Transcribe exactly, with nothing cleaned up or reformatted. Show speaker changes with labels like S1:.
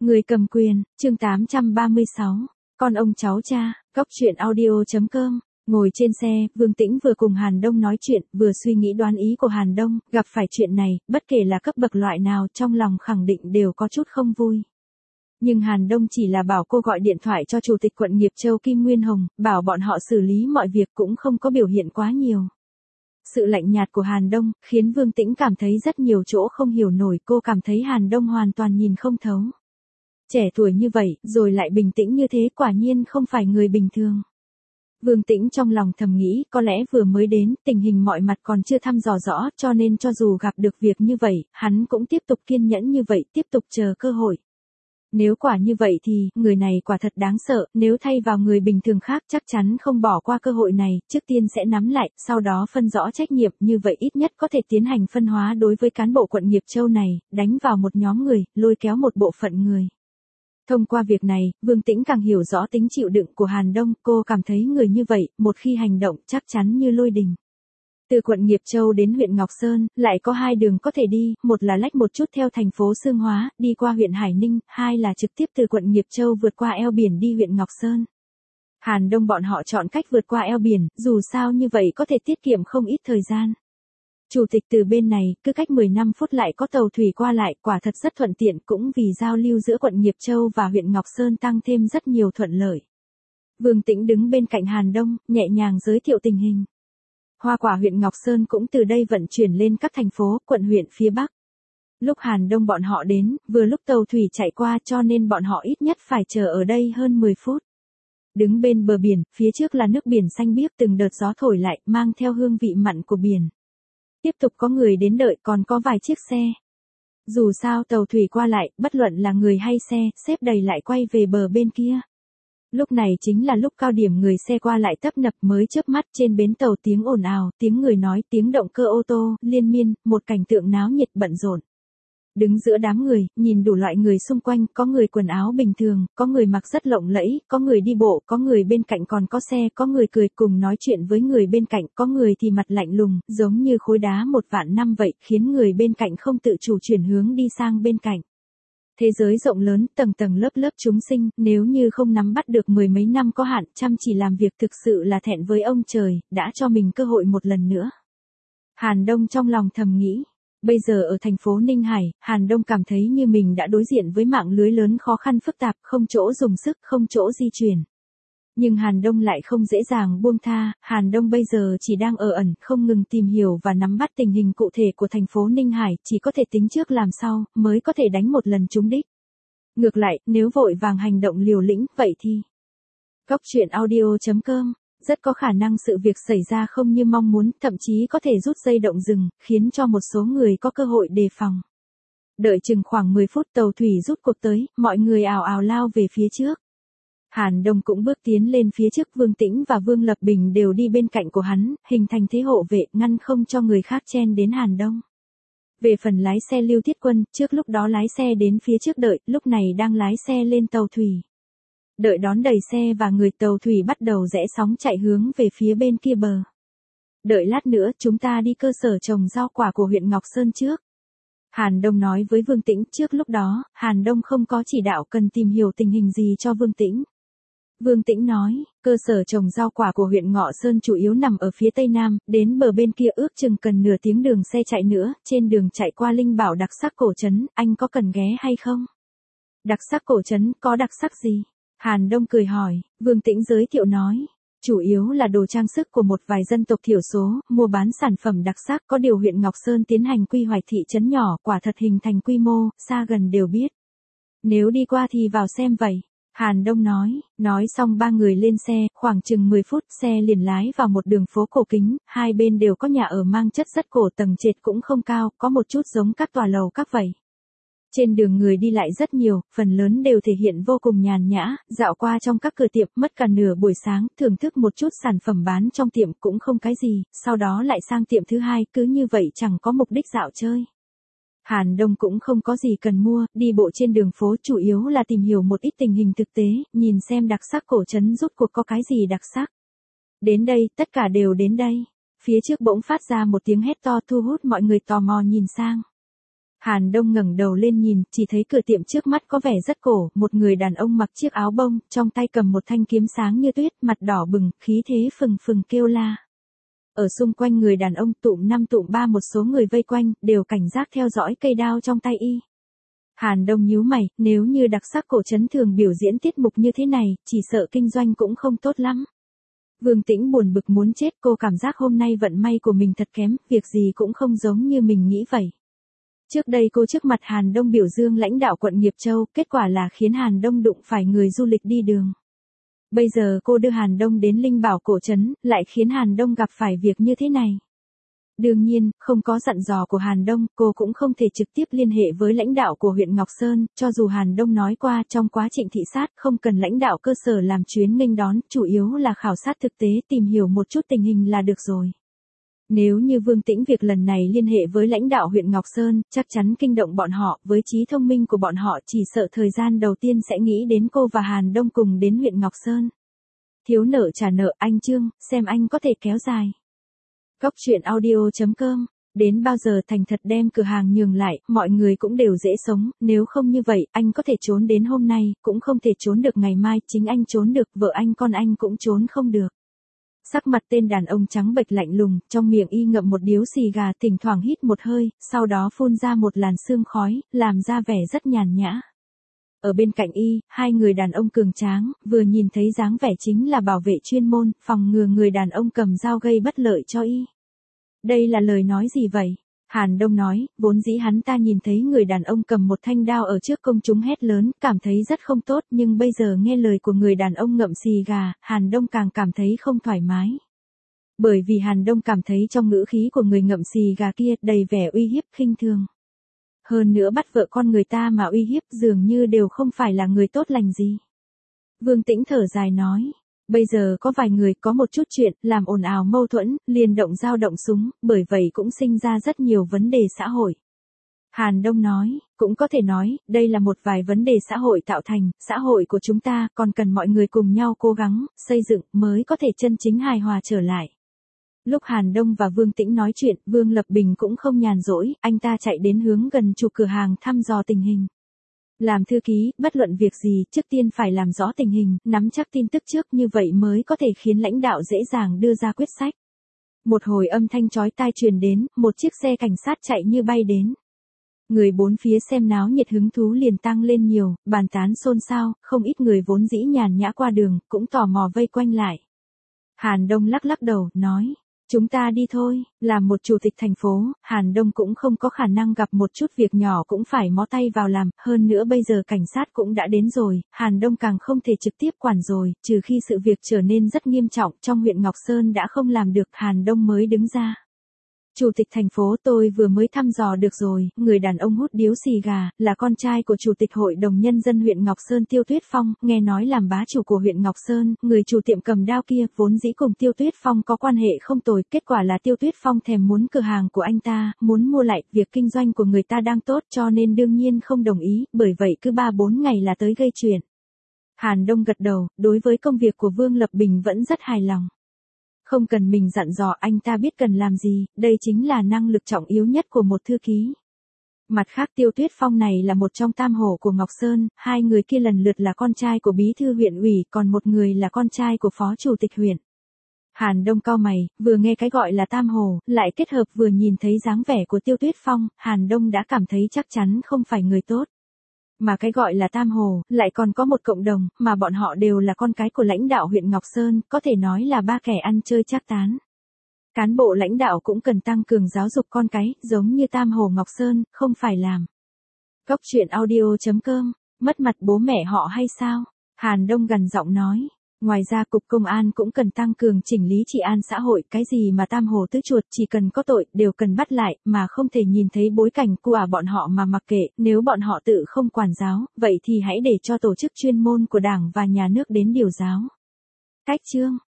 S1: Người cầm quyền, chương tám trăm ba mươi sáu. Con ông cháu cha, góc chuyện audio chấm com. Ngồi trên xe, Vương Tĩnh vừa cùng Hàn Đông nói chuyện, vừa suy nghĩ đoán ý của Hàn Đông, gặp phải chuyện này, bất kể là cấp bậc loại nào trong lòng khẳng định đều có chút không vui. Nhưng Hàn Đông chỉ là bảo cô gọi điện thoại cho Chủ tịch quận Nghiệp Châu Kim Nguyên Hồng, bảo bọn họ xử lý mọi việc cũng không có biểu hiện quá nhiều. Sự lạnh nhạt của Hàn Đông, khiến Vương Tĩnh cảm thấy rất nhiều chỗ không hiểu nổi, cô cảm thấy Hàn Đông hoàn toàn nhìn không thấu. Trẻ tuổi như vậy, rồi lại bình tĩnh như thế quả nhiên không phải người bình thường. Vương Tĩnh trong lòng thầm nghĩ, có lẽ vừa mới đến, tình hình mọi mặt còn chưa thăm dò rõ, cho nên cho dù gặp được việc như vậy, hắn cũng tiếp tục kiên nhẫn như vậy, tiếp tục chờ cơ hội. Nếu quả như vậy thì, người này quả thật đáng sợ, nếu thay vào người bình thường khác chắc chắn không bỏ qua cơ hội này, trước tiên sẽ nắm lại, sau đó phân rõ trách nhiệm, như vậy ít nhất có thể tiến hành phân hóa đối với cán bộ quận Nghiệp Châu này, đánh vào một nhóm người, lôi kéo một bộ phận người. Thông qua việc này, Vương Tĩnh càng hiểu rõ tính chịu đựng của Hàn Đông, cô cảm thấy người như vậy, một khi hành động chắc chắn như lôi đình. Từ quận Nghiệp Châu đến huyện Ngọc Sơn, lại có hai đường có thể đi, một là lách một chút theo thành phố Xương Hóa, đi qua huyện Hải Ninh, hai là trực tiếp từ quận Nghiệp Châu vượt qua eo biển đi huyện Ngọc Sơn. Hàn Đông bọn họ chọn cách vượt qua eo biển, dù sao như vậy có thể tiết kiệm không ít thời gian. Chủ tịch từ bên này, cứ cách mười lăm phút lại có tàu thủy qua lại, quả thật rất thuận tiện, cũng vì giao lưu giữa quận Nghiệp Châu và huyện Ngọc Sơn tăng thêm rất nhiều thuận lợi. Vương Tĩnh đứng bên cạnh Hàn Đông, nhẹ nhàng giới thiệu tình hình. Hoa quả huyện Ngọc Sơn cũng từ đây vận chuyển lên các thành phố, quận huyện phía Bắc. Lúc Hàn Đông bọn họ đến, vừa lúc tàu thủy chạy qua cho nên bọn họ ít nhất phải chờ ở đây hơn mười phút. Đứng bên bờ biển, phía trước là nước biển xanh biếc từng đợt gió thổi lại, mang theo hương vị mặn của biển. Tiếp tục có người đến đợi, còn có vài chiếc xe. Dù sao tàu thủy qua lại, bất luận là người hay xe, xếp đầy lại quay về bờ bên kia. Lúc này chính là lúc cao điểm người xe qua lại tấp nập, mới chớp mắt trên bến tàu tiếng ồn ào, tiếng người nói, tiếng động cơ ô tô, liên miên, một cảnh tượng náo nhiệt bận rộn. Đứng giữa đám người, nhìn đủ loại người xung quanh, có người quần áo bình thường, có người mặc rất lộng lẫy, có người đi bộ, có người bên cạnh còn có xe, có người cười cùng nói chuyện với người bên cạnh, có người thì mặt lạnh lùng, giống như khối đá một vạn năm vậy, khiến người bên cạnh không tự chủ chuyển hướng đi sang bên cạnh. Thế giới rộng lớn, tầng tầng lớp lớp chúng sinh, nếu như không nắm bắt được mười mấy năm có hạn, chăm chỉ làm việc thực sự là thẹn với ông trời, đã cho mình cơ hội một lần nữa. Hàn Đông trong lòng thầm nghĩ. Bây giờ ở thành phố Ninh Hải, Hàn Đông cảm thấy như mình đã đối diện với mạng lưới lớn khó khăn phức tạp, không chỗ dùng sức, không chỗ di chuyển. Nhưng Hàn Đông lại không dễ dàng buông tha, Hàn Đông bây giờ chỉ đang ở ẩn, không ngừng tìm hiểu và nắm bắt tình hình cụ thể của thành phố Ninh Hải, chỉ có thể tính trước làm sau, mới có thể đánh một lần trúng đích. Ngược lại, nếu vội vàng hành động liều lĩnh, vậy thì... Góc chuyện audio chấm com. Rất có khả năng sự việc xảy ra không như mong muốn, thậm chí có thể rút dây động rừng, khiến cho một số người có cơ hội đề phòng. Đợi chừng khoảng mười phút tàu thủy rút cuộc tới, mọi người ào ào lao về phía trước. Hàn Đông cũng bước tiến lên phía trước, Vương Tĩnh và Vương Lập Bình đều đi bên cạnh của hắn, hình thành thế hộ vệ, ngăn không cho người khác chen đến Hàn Đông. Về phần lái xe Lưu Thiết Quân, trước lúc đó lái xe đến phía trước đợi, lúc này đang lái xe lên tàu thủy. Đợi đón đầy xe và người, tàu thủy bắt đầu rẽ sóng chạy hướng về phía bên kia bờ. Đợi lát nữa chúng ta đi cơ sở trồng rau quả của huyện Ngọc Sơn trước. Hàn Đông nói với Vương Tĩnh, trước lúc đó, Hàn Đông không có chỉ đạo cần tìm hiểu tình hình gì cho Vương Tĩnh. Vương Tĩnh nói, cơ sở trồng rau quả của huyện Ngọ Sơn chủ yếu nằm ở phía tây nam, đến bờ bên kia ước chừng cần nửa tiếng đường xe chạy nữa, trên đường chạy qua Linh Bảo đặc sắc cổ trấn, anh có cần ghé hay không? Đặc sắc cổ trấn, có đặc sắc gì? Hàn Đông cười hỏi, Vương Tĩnh giới thiệu nói, chủ yếu là đồ trang sức của một vài dân tộc thiểu số, mua bán sản phẩm đặc sắc, có điều huyện Ngọc Sơn tiến hành quy hoạch thị trấn nhỏ, quả thật hình thành quy mô, xa gần đều biết. Nếu đi qua thì vào xem vậy. Hàn Đông nói, nói xong ba người lên xe, khoảng chừng mười phút xe liền lái vào một đường phố cổ kính, hai bên đều có nhà ở mang chất rất cổ, tầng trệt cũng không cao, có một chút giống các tòa lầu các vậy. Trên đường người đi lại rất nhiều, phần lớn đều thể hiện vô cùng nhàn nhã, dạo qua trong các cửa tiệm mất cả nửa buổi sáng, thưởng thức một chút sản phẩm bán trong tiệm cũng không cái gì, sau đó lại sang tiệm thứ hai, cứ như vậy chẳng có mục đích dạo chơi. Hàn Đông cũng không có gì cần mua, đi bộ trên đường phố chủ yếu là tìm hiểu một ít tình hình thực tế, nhìn xem đặc sắc cổ trấn rốt cuộc có cái gì đặc sắc. Đến đây, tất cả đều đến đây. Phía trước bỗng phát ra một tiếng hét to thu hút mọi người tò mò nhìn sang. Hàn Đông ngẩng đầu lên nhìn, chỉ thấy cửa tiệm trước mắt có vẻ rất cổ, một người đàn ông mặc chiếc áo bông, trong tay cầm một thanh kiếm sáng như tuyết, mặt đỏ bừng, khí thế phừng phừng kêu la. Ở xung quanh người đàn ông tụm năm tụm ba một số người vây quanh, đều cảnh giác theo dõi cây đao trong tay y. Hàn Đông nhíu mày, nếu như đặc sắc cổ trấn thường biểu diễn tiết mục như thế này, chỉ sợ kinh doanh cũng không tốt lắm. Vương Tĩnh buồn bực muốn chết, cô cảm giác hôm nay vận may của mình thật kém, việc gì cũng không giống như mình nghĩ vậy. Trước đây cô trước mặt Hàn Đông biểu dương lãnh đạo quận Nghiệp Châu, kết quả là khiến Hàn Đông đụng phải người du lịch đi đường. Bây giờ cô đưa Hàn Đông đến Linh Bảo cổ trấn, lại khiến Hàn Đông gặp phải việc như thế này. Đương nhiên, không có dặn dò của Hàn Đông, cô cũng không thể trực tiếp liên hệ với lãnh đạo của huyện Ngọc Sơn, cho dù Hàn Đông nói qua trong quá trình thị sát không cần lãnh đạo cơ sở làm chuyến nghênh đón, chủ yếu là khảo sát thực tế tìm hiểu một chút tình hình là được rồi. Nếu như Vương Tĩnh việc lần này liên hệ với lãnh đạo huyện Ngọc Sơn, chắc chắn kinh động bọn họ, với trí thông minh của bọn họ chỉ sợ thời gian đầu tiên sẽ nghĩ đến cô và Hàn Đông cùng đến huyện Ngọc Sơn. Thiếu nợ trả nợ, anh Trương, xem anh có thể kéo dài. Góc truyện audio chấm com, đến bao giờ thành thật đem cửa hàng nhường lại, mọi người cũng đều dễ sống, nếu không như vậy, anh có thể trốn đến hôm nay, cũng không thể trốn được ngày mai, chính anh trốn được, vợ anh con anh cũng trốn không được. Sắc mặt tên đàn ông trắng bệch lạnh lùng, trong miệng y ngậm một điếu xì gà, thỉnh thoảng hít một hơi, sau đó phun ra một làn sương khói, làm ra vẻ rất nhàn nhã. Ở bên cạnh y, hai người đàn ông cường tráng, vừa nhìn thấy dáng vẻ chính là bảo vệ chuyên môn, phòng ngừa người đàn ông cầm dao gây bất lợi cho y. Đây là lời nói gì vậy? Hàn Đông nói, vốn dĩ hắn ta nhìn thấy người đàn ông cầm một thanh đao ở trước công chúng hét lớn, cảm thấy rất không tốt, nhưng bây giờ nghe lời của người đàn ông ngậm xì gà, Hàn Đông càng cảm thấy không thoải mái. Bởi vì Hàn Đông cảm thấy trong ngữ khí của người ngậm xì gà kia đầy vẻ uy hiếp khinh thường. Hơn nữa bắt vợ con người ta mà uy hiếp dường như đều không phải là người tốt lành gì. Vương Tĩnh thở dài nói. Bây giờ có vài người có một chút chuyện, làm ồn ào mâu thuẫn, liền động dao động súng, bởi vậy cũng sinh ra rất nhiều vấn đề xã hội. Hàn Đông nói, cũng có thể nói, đây là một vài vấn đề xã hội tạo thành, xã hội của chúng ta còn cần mọi người cùng nhau cố gắng, xây dựng mới có thể chân chính hài hòa trở lại. Lúc Hàn Đông và Vương Tĩnh nói chuyện, Vương Lập Bình cũng không nhàn rỗi, anh ta chạy đến hướng gần chủ cửa hàng thăm dò tình hình. Làm thư ký, bất luận việc gì, trước tiên phải làm rõ tình hình, nắm chắc tin tức trước, như vậy mới có thể khiến lãnh đạo dễ dàng đưa ra quyết sách. Một hồi âm thanh chói tai truyền đến, một chiếc xe cảnh sát chạy như bay đến. Người bốn phía xem náo nhiệt hứng thú liền tăng lên nhiều, bàn tán xôn xao, không ít người vốn dĩ nhàn nhã qua đường, cũng tò mò vây quanh lại. Hàn Đông lắc lắc đầu, nói. Chúng ta đi thôi, làm một chủ tịch thành phố, Hàn Đông cũng không có khả năng gặp một chút việc nhỏ cũng phải mó tay vào làm, hơn nữa bây giờ cảnh sát cũng đã đến rồi, Hàn Đông càng không thể trực tiếp quản rồi, trừ khi sự việc trở nên rất nghiêm trọng, trong huyện Ngọc Sơn đã không làm được, Hàn Đông mới đứng ra. Chủ tịch thành phố tôi vừa mới thăm dò được rồi, người đàn ông hút điếu xì gà, là con trai của Chủ tịch Hội đồng Nhân dân huyện Ngọc Sơn Tiêu Tuyết Phong, nghe nói làm bá chủ của huyện Ngọc Sơn, người chủ tiệm cầm đao kia, vốn dĩ cùng Tiêu Tuyết Phong có quan hệ không tồi, kết quả là Tiêu Tuyết Phong thèm muốn cửa hàng của anh ta, muốn mua lại, việc kinh doanh của người ta đang tốt cho nên đương nhiên không đồng ý, bởi vậy cứ ba bốn ngày là tới gây chuyện. Hàn Đông gật đầu, đối với công việc của Vương Lập Bình vẫn rất hài lòng. Không cần mình dặn dò, anh ta biết cần làm gì, đây chính là năng lực trọng yếu nhất của một thư ký. Mặt khác Tiêu Tuyết Phong này là một trong tam hổ của Ngọc Sơn, hai người kia lần lượt là con trai của bí thư huyện ủy, còn một người là con trai của phó chủ tịch huyện. Hàn Đông cau mày, vừa nghe cái gọi là tam hổ, lại kết hợp vừa nhìn thấy dáng vẻ của Tiêu Tuyết Phong, Hàn Đông đã cảm thấy chắc chắn không phải người tốt. Mà cái gọi là tam hồ, lại còn có một cộng đồng, mà bọn họ đều là con cái của lãnh đạo huyện Ngọc Sơn, có thể nói là ba kẻ ăn chơi trác tán. Cán bộ lãnh đạo cũng cần tăng cường giáo dục con cái, giống như tam hồ Ngọc Sơn, không phải làm. Góc truyện audio chấm com, mất mặt bố mẹ họ hay sao? Hàn Đông gằn giọng nói. Ngoài ra cục công an cũng cần tăng cường chỉnh lý trị an xã hội, cái gì mà tam hồ tứ chuột chỉ cần có tội đều cần bắt lại, mà không thể nhìn thấy bối cảnh của bọn họ mà mặc kệ, nếu bọn họ tự không quản giáo, vậy thì hãy để cho tổ chức chuyên môn của Đảng và Nhà nước đến điều giáo. Cách chương